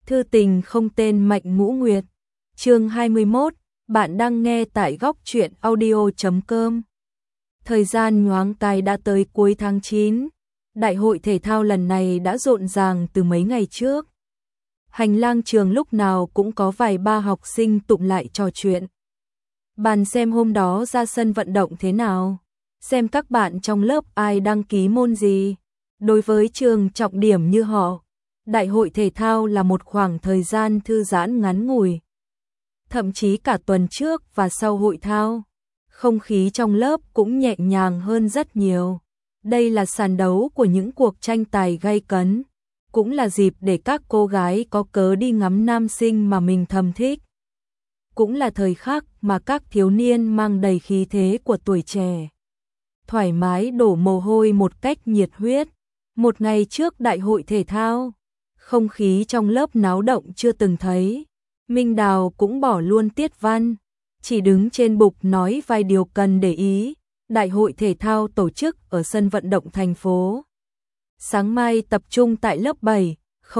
Thư tình không tên Mạnh Ngũ Nguyệt. Chương 21, bạn đang nghe tại góc truyện audio.com. Thời gian nhoáng tay đã tới cuối tháng 9. Đại hội thể thao lần này đã rộn ràng từ mấy ngày trước. Hành lang trường lúc nào cũng có vài ba học sinh tụng lại trò chuyện. Bàn xem hôm đó ra sân vận động thế nào, xem các bạn trong lớp ai đăng ký môn gì. Đối với trường trọng điểm như họ, đại hội thể thao là một khoảng thời gian thư giãn ngắn ngủi. Thậm chí cả tuần trước và sau hội thao, không khí trong lớp cũng nhẹ nhàng hơn rất nhiều. Đây là sàn đấu của những cuộc tranh tài gay cấn, cũng là dịp để các cô gái có cớ đi ngắm nam sinh mà mình thầm thích. Cũng là thời khắc mà các thiếu niên mang đầy khí thế của tuổi trẻ, thoải mái đổ mồ hôi một cách nhiệt huyết. Một ngày trước đại hội thể thao, không khí trong lớp náo động chưa từng thấy. Minh Đào cũng bỏ luôn tiết văn, chỉ đứng trên bục nói vài điều cần để ý. Đại hội thể thao tổ chức ở sân vận động thành phố. Sáng mai tập trung tại lớp 7,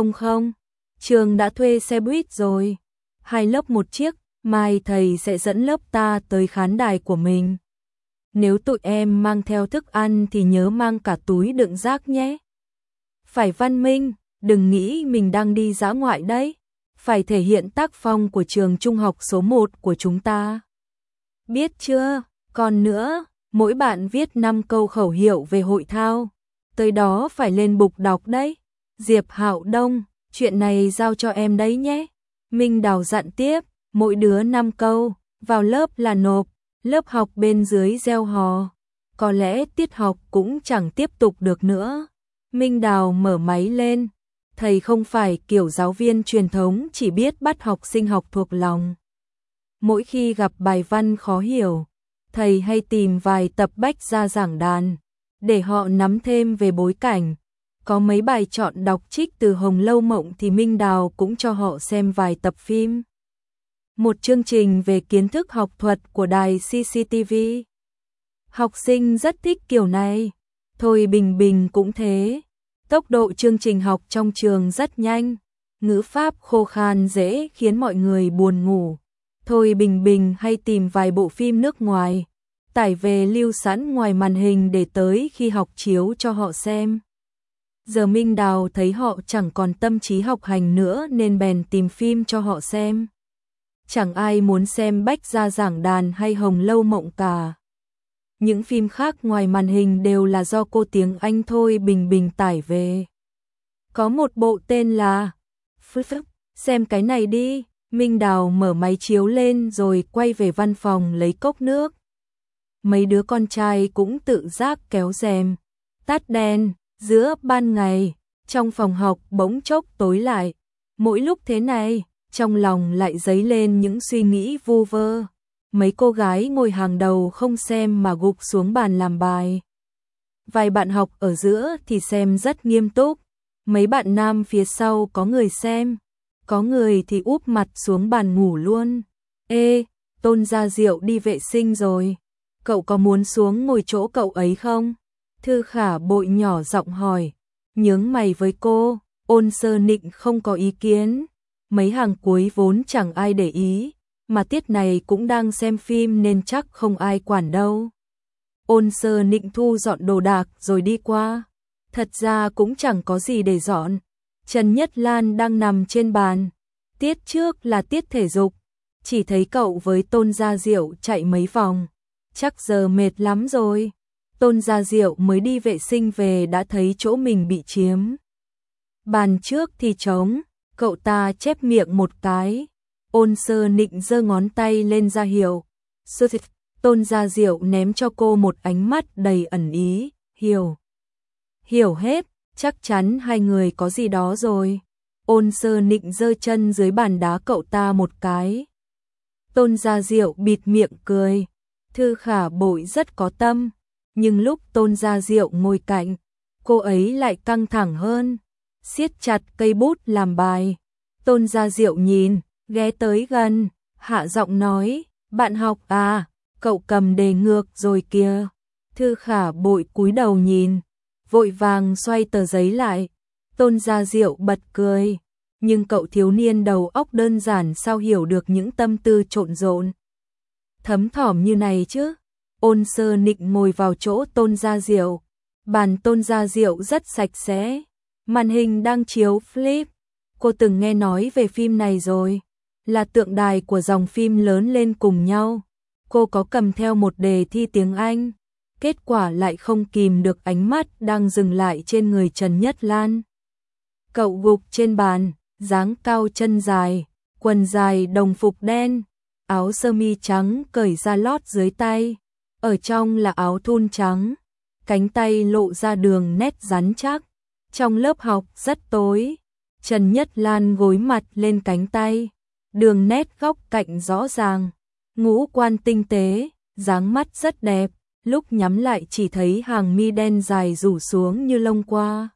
trường đã thuê xe buýt rồi. 2 lớp một chiếc, mai thầy sẽ dẫn lớp ta tới khán đài của mình. Nếu tụi em mang theo thức ăn thì nhớ mang cả túi đựng rác nhé. Phải văn minh, đừng nghĩ mình đang đi dã ngoại đấy. Phải thể hiện tác phong của trường trung học số 1 của chúng ta. Biết chưa? Còn nữa, mỗi bạn viết 5 câu khẩu hiệu về hội thao. Tới đó phải lên bục đọc đấy. Diệp Hạo Đông, chuyện này giao cho em đấy nhé. Minh Đào dặn tiếp, mỗi đứa 5 câu, vào lớp là nộp. Lớp học bên dưới reo hò. Có lẽ tiết học cũng chẳng tiếp tục được nữa. Minh Đào mở máy lên. Thầy không phải kiểu giáo viên truyền thống chỉ biết bắt học sinh học thuộc lòng. Mỗi khi gặp bài văn khó hiểu, thầy hay tìm vài tập bách gia giảng đàn, để họ nắm thêm về bối cảnh. Có mấy bài chọn đọc trích từ Hồng Lâu Mộng thì Minh Đào cũng cho họ xem vài tập phim. Một chương trình về kiến thức học thuật của đài CCTV. Học sinh rất thích kiểu này. Thôi Bình Bình cũng thế. Tốc độ chương trình học trong trường rất nhanh. Ngữ pháp khô khan dễ khiến mọi người buồn ngủ. Thôi Bình Bình hay tìm vài bộ phim nước ngoài, tải về lưu sẵn ngoài màn hình để tới khi học chiếu cho họ xem. Giờ Minh Đào thấy họ chẳng còn tâm trí học hành nữa nên bèn tìm phim cho họ xem. Chẳng ai muốn xem Bách Gia Giảng Đàn hay Hồng Lâu Mộng cả. Những phim khác ngoài màn hình đều là do cô tiếng Anh Thôi Bình Bình tải về. Có một bộ tên là xem cái này đi. Minh Đào mở máy chiếu lên rồi quay về văn phòng lấy cốc nước. Mấy đứa con trai cũng tự giác kéo rèm, tắt đèn. Giữa ban ngày, trong phòng học bỗng chốc tối lại. Mỗi lúc thế này, trong lòng lại dấy lên những suy nghĩ vu vơ. Mấy cô gái ngồi hàng đầu không xem mà gục xuống bàn làm bài. Vài bạn học ở giữa thì xem rất nghiêm túc. Mấy bạn nam phía sau có người xem, có người thì úp mặt xuống bàn ngủ luôn. Ê, Tôn Gia Diệu đi vệ sinh rồi. Cậu có muốn xuống ngồi chỗ cậu ấy không? Thư Khả Bội nhỏ giọng hỏi. Nhướng mày với cô, Ôn Sơ Nịnh không có ý kiến. Mấy hàng cuối vốn chẳng ai để ý, mà tiết này cũng đang xem phim nên chắc không ai quản đâu. Ôn Sơ Nịnh thu dọn đồ đạc rồi đi qua. Thật ra cũng chẳng có gì để dọn. Trần Nhất Lan đang nằm trên bàn. Tiết trước là tiết thể dục. Chỉ thấy cậu với Tôn Gia Diệu chạy mấy vòng. Chắc giờ mệt lắm rồi. Tôn Gia Diệu mới đi vệ sinh về đã thấy chỗ mình bị chiếm. Bàn trước thì trống, cậu ta chép miệng một cái. Ôn Sơ Nịnh giơ ngón tay lên ra hiệu. Tôn Gia Diệu ném cho cô một ánh mắt đầy ẩn ý. Hiểu hết, chắc chắn hai người có gì đó rồi. Ôn Sơ Nịnh giơ chân dưới bàn đá cậu ta một cái. Tôn Gia Diệu bịt miệng cười. Thư Khả Bội rất có tâm, nhưng lúc Tôn Gia Diệu ngồi cạnh, cô ấy lại căng thẳng hơn, siết chặt cây bút làm bài. Tôn Gia Diệu nhìn, ghé tới gần, hạ giọng nói, bạn học à, cậu cầm đề ngược rồi kìa. Thư Khả Bội cúi đầu nhìn, vội vàng xoay tờ giấy lại. Tôn Gia Diệu bật cười, nhưng cậu thiếu niên đầu óc đơn giản sao hiểu được những tâm tư trộn rộn thấm thỏm như này chứ. Ôn Sơ Nịnh ngồi vào chỗ Tôn Gia Diệu, bàn Tôn Gia Diệu rất sạch sẽ, màn hình đang chiếu flip. Cô từng nghe nói về phim này rồi, là tượng đài của dòng phim lớn lên cùng nhau. Cô có cầm theo một đề thi tiếng Anh, kết quả lại không kìm được ánh mắt đang dừng lại trên người Trần Nhất Lan. Cậu gục trên bàn, dáng cao chân dài, quần dài đồng phục đen, áo sơ mi trắng cởi ra lót dưới tay, ở trong là áo thun trắng, cánh tay lộ ra đường nét rắn chắc. Trong lớp học rất tối, Trần Nhất Lan gối mặt lên cánh tay, đường nét góc cạnh rõ ràng, ngũ quan tinh tế, dáng mắt rất đẹp, lúc nhắm lại chỉ thấy hàng mi đen dài rủ xuống như lông qua.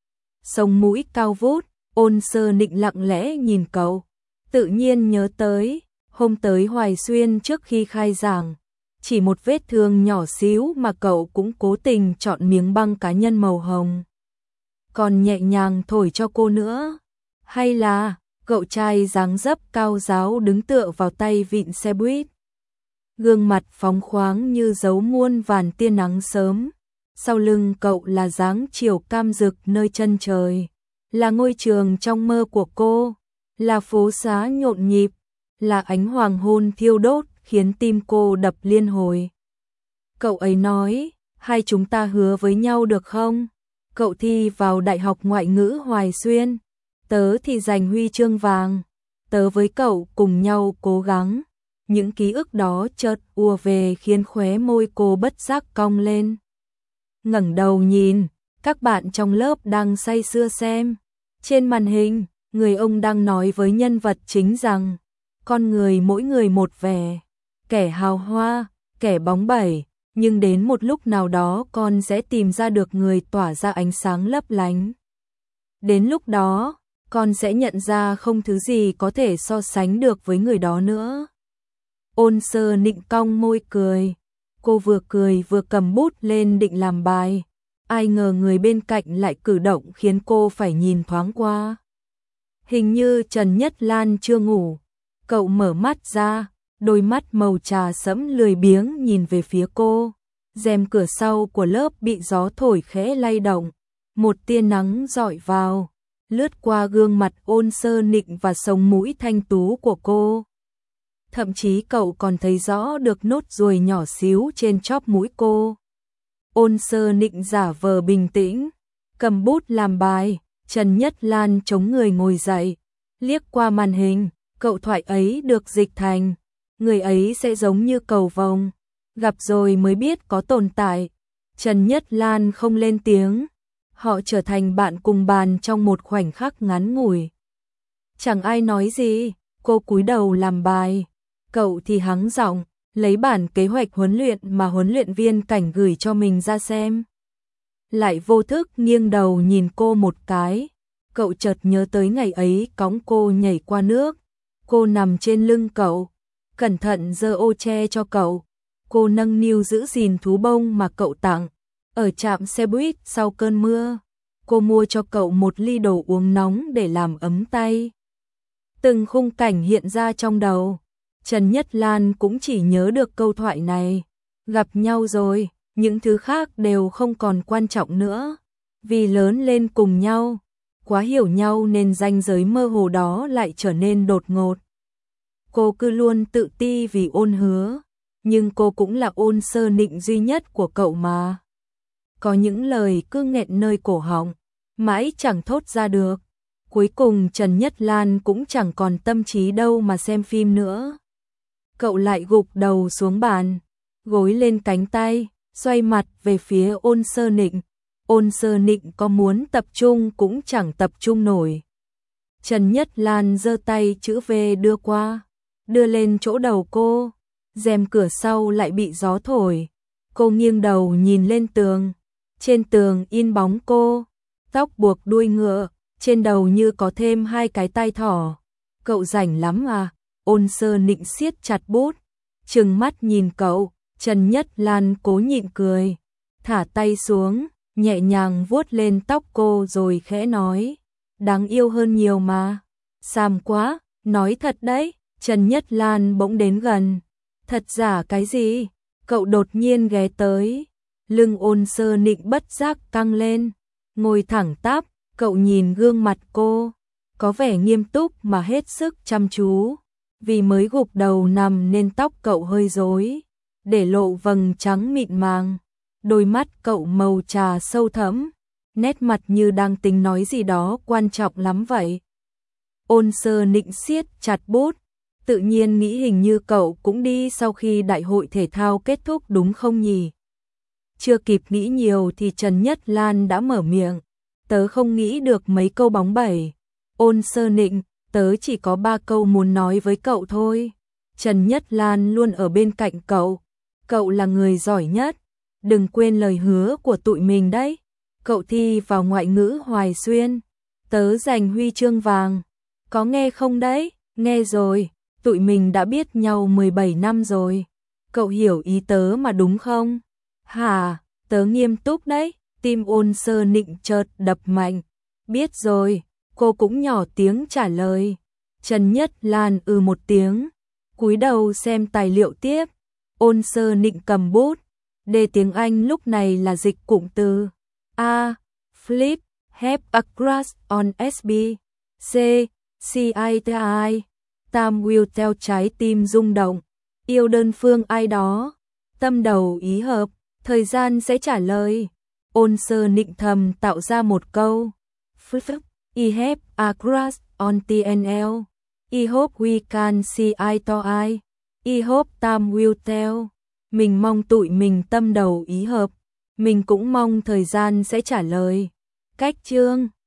Sống mũi cao vút. Ôn Sơ Nịnh lặng lẽ nhìn cậu, tự nhiên nhớ tới hôm tới Hoài Xuyên trước khi khai giảng, chỉ một vết thương nhỏ xíu mà cậu cũng cố tình chọn miếng băng cá nhân màu hồng, còn nhẹ nhàng thổi cho cô nữa. Hay là cậu trai dáng dấp cao ráo đứng tựa vào tay vịn xe buýt, gương mặt phóng khoáng như dấu muôn vàn tia nắng sớm, sau lưng cậu là dáng chiều cam rực nơi chân trời, là ngôi trường trong mơ của cô, là phố xá nhộn nhịp, là ánh hoàng hôn thiêu đốt khiến tim cô đập liên hồi. Cậu ấy nói, hai chúng ta hứa với nhau được không? Cậu thi vào Đại học Ngoại ngữ Hoài Xuyên, tớ thì giành huy chương vàng, tớ với cậu cùng nhau cố gắng. Những ký ức đó chợt ùa về khiến khóe môi cô bất giác cong lên. Ngẩng đầu nhìn, các bạn trong lớp đang say sưa xem. Trên màn hình, người ông đang nói với nhân vật chính rằng, con người mỗi người một vẻ, kẻ hào hoa, kẻ bóng bẩy, nhưng đến một lúc nào đó con sẽ tìm ra được người tỏa ra ánh sáng lấp lánh. Đến lúc đó, con sẽ nhận ra không thứ gì có thể so sánh được với người đó nữa. Ôn Sơ Nịnh cong môi cười, cô vừa cười vừa cầm bút lên định làm bài. Ai ngờ người bên cạnh lại cử động khiến cô phải nhìn thoáng qua. Hình như Trần Nhất Lan chưa ngủ. Cậu mở mắt ra, đôi mắt màu trà sẫm lười biếng nhìn về phía cô. Rèm cửa sau của lớp bị gió thổi khẽ lay động. Một tia nắng rọi vào, lướt qua gương mặt Ôn Sơ Nịnh và sống mũi thanh tú của cô. Thậm chí cậu còn thấy rõ được nốt ruồi nhỏ xíu trên chóp mũi cô. Ôn Sơ Nịnh giả vờ bình tĩnh, cầm bút làm bài. Trần Nhất Lan chống người ngồi dậy, liếc qua màn hình, cậu thoại ấy được dịch thành, người ấy sẽ giống như cầu vồng, gặp rồi mới biết có tồn tại. Trần Nhất Lan không lên tiếng, họ trở thành bạn cùng bàn trong một khoảnh khắc ngắn ngủi. Chẳng ai nói gì, cô cúi đầu làm bài, cậu thì hắng giọng, lấy bản kế hoạch huấn luyện mà huấn luyện viên Cảnh gửi cho mình ra xem. Lại vô thức nghiêng đầu nhìn cô một cái, cậu chợt nhớ tới ngày ấy cõng cô nhảy qua nước, cô nằm trên lưng cậu, cẩn thận giơ ô che cho cậu, cô nâng niu giữ gìn thú bông mà cậu tặng, ở trạm xe buýt sau cơn mưa, cô mua cho cậu một ly đồ uống nóng để làm ấm tay. Từng khung cảnh hiện ra trong đầu, Trần Nhất Lan cũng chỉ nhớ được câu thoại này, gặp nhau rồi. Những thứ khác đều không còn quan trọng nữa, vì lớn lên cùng nhau, quá hiểu nhau nên ranh giới mơ hồ đó lại trở nên đột ngột. Cô cứ luôn tự ti vì Ôn hứa, nhưng cô cũng là Ôn Sơ Nịnh duy nhất của cậu mà. Có những lời cứ nghẹn nơi cổ họng, mãi chẳng thốt ra được. Cuối cùng Trần Nhất Lan cũng chẳng còn tâm trí đâu mà xem phim nữa. Cậu lại gục đầu xuống bàn, gối lên cánh tay, xoay mặt về phía Ôn Sơ Nịnh. Ôn Sơ Nịnh có muốn tập trung cũng chẳng tập trung nổi. Trần Nhất Lan giơ tay chữ V đưa qua, đưa lên chỗ đầu cô. Rèm cửa sau lại bị gió thổi. Cô nghiêng đầu nhìn lên tường. Trên tường in bóng cô, tóc buộc đuôi ngựa, trên đầu như có thêm hai cái tai thỏ. Cậu rảnh lắm à? Ôn Sơ Nịnh siết chặt bút, trừng mắt nhìn cậu. Trần Nhất Lan cố nhịn cười, thả tay xuống, nhẹ nhàng vuốt lên tóc cô rồi khẽ nói, đáng yêu hơn nhiều mà. Xàm quá, nói thật đấy, Trần Nhất Lan bỗng đến gần. Thật giả cái gì? Cậu đột nhiên ghé tới. Lưng Ôn Sơ Nịnh bất giác căng lên. Ngồi thẳng tắp, cậu nhìn gương mặt cô. Có vẻ nghiêm túc mà hết sức chăm chú. Vì mới gục đầu nằm nên tóc cậu hơi rối, để lộ vầng trắng mịn màng. Đôi mắt cậu màu trà sâu thẫm, nét mặt như đang tính nói gì đó quan trọng lắm vậy. Ôn Sơ Nịnh siết chặt bút, tự nhiên nghĩ hình như cậu cũng đi sau khi đại hội thể thao kết thúc đúng không nhỉ? Chưa kịp nghĩ nhiều thì Trần Nhất Lan đã mở miệng. Tớ không nghĩ được mấy câu bóng bẩy. Ôn Sơ Nịnh, tớ chỉ có 3 câu muốn nói với cậu thôi. Trần Nhất Lan luôn ở bên cạnh cậu. Cậu là người giỏi nhất. Đừng quên lời hứa của tụi mình đấy. Cậu thi vào ngoại ngữ Hoài Xuyên. Tớ giành huy chương vàng. Có nghe không đấy? Nghe rồi. Tụi mình đã biết nhau 17 năm rồi. Cậu hiểu ý tớ mà đúng không? Hả? Tớ nghiêm túc đấy. Tim Ôn Sơ Nịnh chợt đập mạnh. Biết rồi. Cô cũng nhỏ tiếng trả lời. Trần Nhất Lan một tiếng. Cúi đầu xem tài liệu tiếp. Ôn Sơ Nịnh cầm bút. Đề tiếng Anh lúc này là dịch cụm từ. A. Flip. Have a crush on SB. C. CITI. Tam will theo trái tim rung động. Yêu đơn phương ai đó. Tâm đầu ý hợp. Thời gian sẽ trả lời. Ôn Sơ Nịnh thầm tạo ra một câu. Flip. I have a crush on TNL. I hope we can see eye to eye. I hope Tam will tell. Mình mong tụi mình tâm đầu ý hợp. Mình cũng mong thời gian sẽ trả lời. Cách chương